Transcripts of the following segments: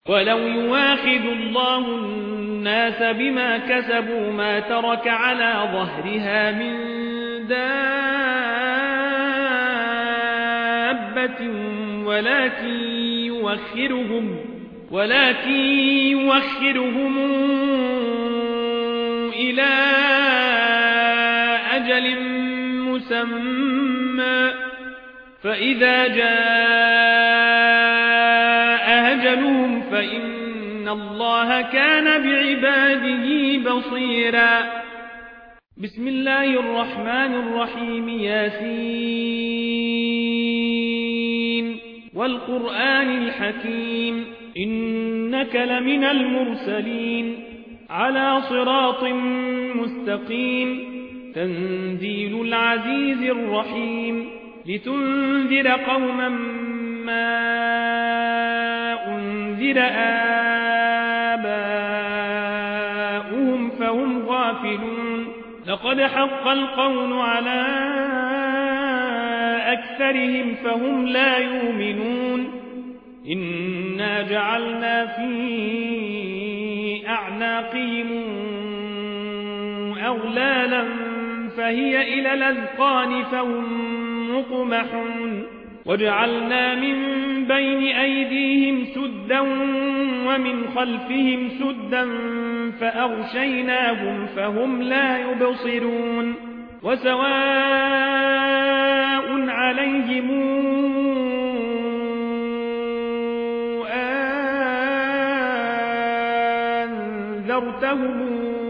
ولو يواخذ الله الناس بما كسبوا ما ترك على ظهرها من دابة ولكن يوخرهم إلى أجل مسمى فإذا جاء أجلهم فإن الله كان بعباده بصيرا. بسم الله الرحمن الرحيم. ياسين والقرآن الحكيم إنك لمن المرسلين على صراط مستقيم تنزيل العزيز الرحيم لتنذر قوما ما أنذر آباؤهم فهم غافلون لقد حق القول على أكثرهم فهم لا يؤمنون إنا جعلنا في أعناقهم أغلالا فهي إلى الأذقان فهم مقمحون وجعلنا من بين أيديهم سدا ومن خلفهم سدا فأغشيناهم فهم لا يبصرون وسواء عليهم أنذرتهم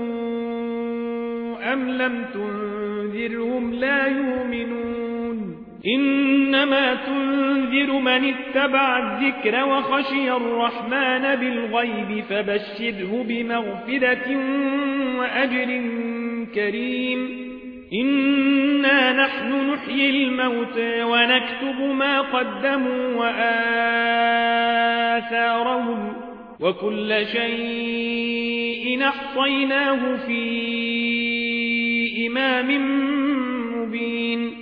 أم لم تنذرهم لا يؤمنون إنما تنذر من اتبع الذكر وخشي الرحمن بالغيب فبشره بمغفرة وأجر كريم. إنا نحن نحيي الموتى ونكتب ما قدموا وآثارهم وكل شيء أحصيناه في إمام مبين.